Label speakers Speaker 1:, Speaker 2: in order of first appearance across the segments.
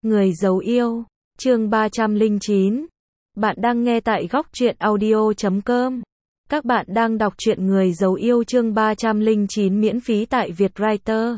Speaker 1: Người giấu yêu, chương 309. Bạn đang nghe tại góc truyện audio.com. Các bạn đang đọc truyện Người giấu yêu chương 309 miễn phí tại Vietwriter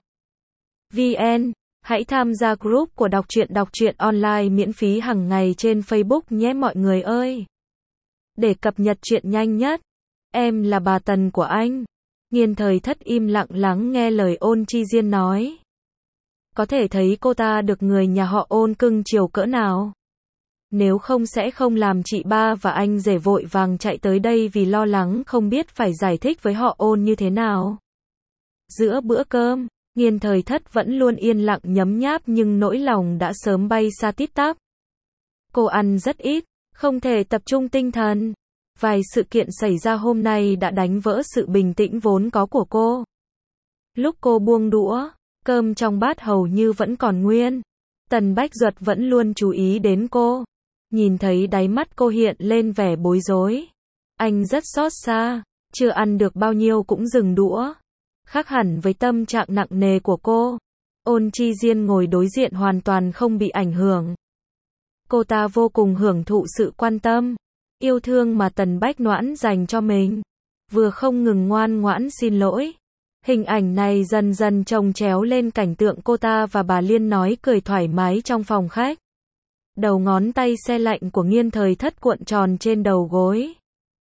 Speaker 1: VN. Hãy tham gia group của đọc truyện online miễn phí hàng ngày trên Facebook nhé mọi người ơi. Để cập nhật truyện nhanh nhất, em là bà Tần của anh. Nghiên Thời Thất im lặng lắng nghe lời Ôn Chi Diên nói. Có thể thấy cô ta được người nhà họ Ôn cưng chiều cỡ nào. Nếu không sẽ không làm chị ba và anh rể vội vàng chạy tới đây vì lo lắng không biết phải giải thích với họ Ôn như thế nào. Giữa bữa cơm, Nghiên Thời Thất vẫn luôn yên lặng nhấm nháp nhưng nỗi lòng đã sớm bay xa tít tắp. Cô ăn rất ít, không thể tập trung tinh thần. Vài sự kiện xảy ra hôm nay đã đánh vỡ sự bình tĩnh vốn có của cô. Lúc cô buông đũa, cơm trong bát hầu như vẫn còn nguyên. Tần Bách Duật vẫn luôn chú ý đến cô. Nhìn thấy đáy mắt cô hiện lên vẻ bối rối. Anh rất xót xa, chưa ăn được bao nhiêu cũng dừng đũa. Khác hẳn với tâm trạng nặng nề của cô. Ôn Chi Diên ngồi đối diện hoàn toàn không bị ảnh hưởng. Cô ta vô cùng hưởng thụ sự quan tâm, yêu thương mà Tần Bách Noãn dành cho mình. Vừa không ngừng ngoan ngoãn xin lỗi. Hình ảnh này dần dần chồng chéo lên cảnh tượng cô ta và bà Liên nói cười thoải mái trong phòng khách. Đầu ngón tay se lạnh của Nghiên Thời Thất cuộn tròn trên đầu gối.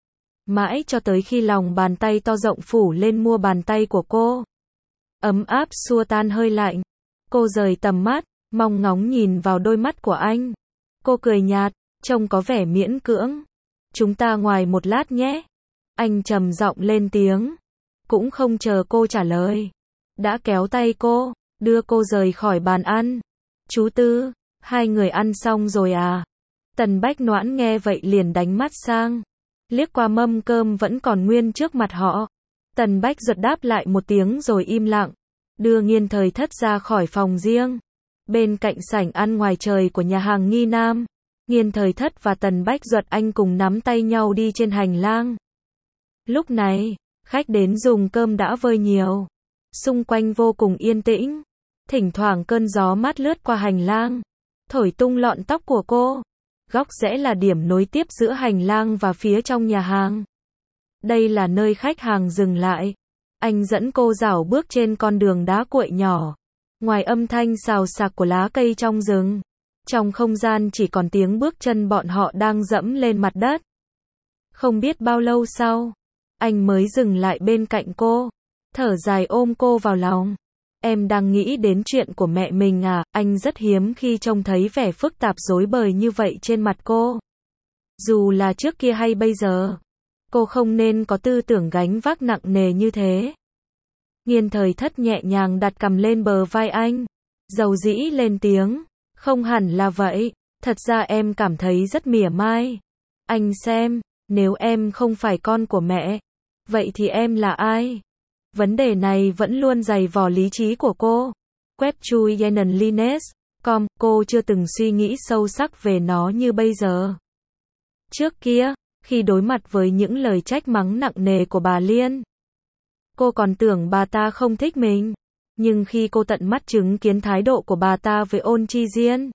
Speaker 1: Mãi cho tới khi lòng bàn tay to rộng phủ lên mu bàn tay của cô. Ấm áp xua tan hơi lạnh. Cô rời tầm mắt, mong ngóng nhìn vào đôi mắt của anh. Cô cười nhạt, trông có vẻ miễn cưỡng. Chúng ta ngoài một lát nhé. Anh trầm giọng lên tiếng. Cũng không chờ cô trả lời. Đã kéo tay cô, đưa cô rời khỏi bàn ăn. Chú Tư, hai người ăn xong rồi à? Tần Bách Noãn nghe vậy liền đánh mắt sang. Liếc qua mâm cơm vẫn còn nguyên trước mặt họ. Tần Bách Duật đáp lại một tiếng rồi im lặng. Đưa Nghiên Thời Thất ra khỏi phòng riêng. Bên cạnh sảnh ăn ngoài trời của nhà hàng Nghi Nam. Nghiên Thời Thất và Tần Bách Duật anh cùng nắm tay nhau đi trên hành lang. Lúc này, khách đến dùng cơm đã vơi nhiều. Xung quanh vô cùng yên tĩnh. Thỉnh thoảng cơn gió mát lướt qua hành lang, thổi tung lọn tóc của cô. Góc rẽ là điểm nối tiếp giữa hành lang và phía trong nhà hàng. Đây là nơi khách hàng dừng lại. Anh dẫn cô dạo bước trên con đường đá cuội nhỏ. Ngoài âm thanh xào xạc của lá cây trong rừng, trong không gian chỉ còn tiếng bước chân bọn họ đang dẫm lên mặt đất. Không biết bao lâu sau, anh mới dừng lại bên cạnh cô, thở dài ôm cô vào lòng. Em đang nghĩ đến chuyện của mẹ mình à? Anh rất hiếm khi trông thấy vẻ phức tạp rối bời như vậy trên mặt cô. Dù là trước kia hay bây giờ, cô không nên có tư tưởng gánh vác nặng nề như thế. Nghiên Thời Thất nhẹ nhàng đặt cằm lên bờ vai anh, dầu dĩ lên tiếng. Không hẳn là vậy, thật ra em cảm thấy rất mỉa mai. Anh xem, nếu em không phải con của mẹ, vậy thì em là ai? Vấn đề này vẫn luôn dày vò lý trí của cô. Web chui yenenlines.com, cô chưa từng suy nghĩ sâu sắc về nó như bây giờ. Trước kia, khi đối mặt với những lời trách mắng nặng nề của bà Liên, cô còn tưởng bà ta không thích mình. Nhưng khi cô tận mắt chứng kiến thái độ của bà ta với Ôn Chi Diên,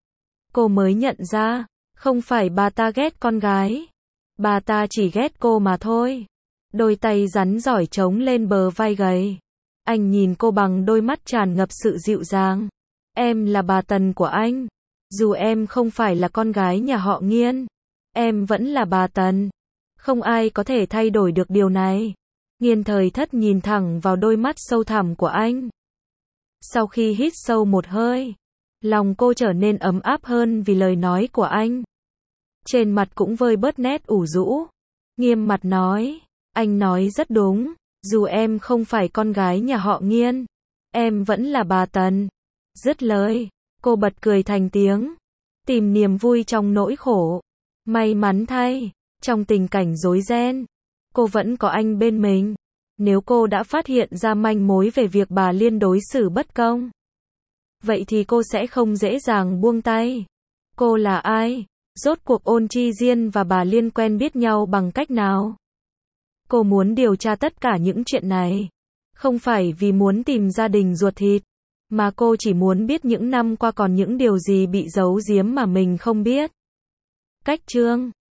Speaker 1: cô mới nhận ra, không phải bà ta ghét con gái. Bà ta chỉ ghét cô mà thôi. Đôi tay rắn giỏi trống lên bờ vai gầy. Anh nhìn cô bằng đôi mắt tràn ngập sự dịu dàng. Em là bà Tần của anh. Dù em không phải là con gái nhà họ Nghiên, em vẫn là bà Tần. Không ai có thể thay đổi được điều này. Nghiên Thời Thất nhìn thẳng vào đôi mắt sâu thẳm của anh. Sau khi hít sâu một hơi, lòng cô trở nên ấm áp hơn vì lời nói của anh. Trên mặt cũng vơi bớt nét ủ rũ. Nghiêm mặt nói, anh nói rất đúng, dù em không phải con gái nhà họ Nghiên, em vẫn là bà Tần. Dứt lời, cô bật cười thành tiếng, tìm niềm vui trong nỗi khổ. May mắn thay, trong tình cảnh rối ren, cô vẫn có anh bên mình. Nếu cô đã phát hiện ra manh mối về việc bà Liên đối xử bất công, vậy thì cô sẽ không dễ dàng buông tay. Cô là ai? Rốt cuộc Ôn Chi Diên và bà Liên quen biết nhau bằng cách nào? Cô muốn điều tra tất cả những chuyện này, không phải vì muốn tìm gia đình ruột thịt, Mà cô chỉ muốn biết những năm qua còn những điều gì bị giấu giếm mà mình không biết. Cách chương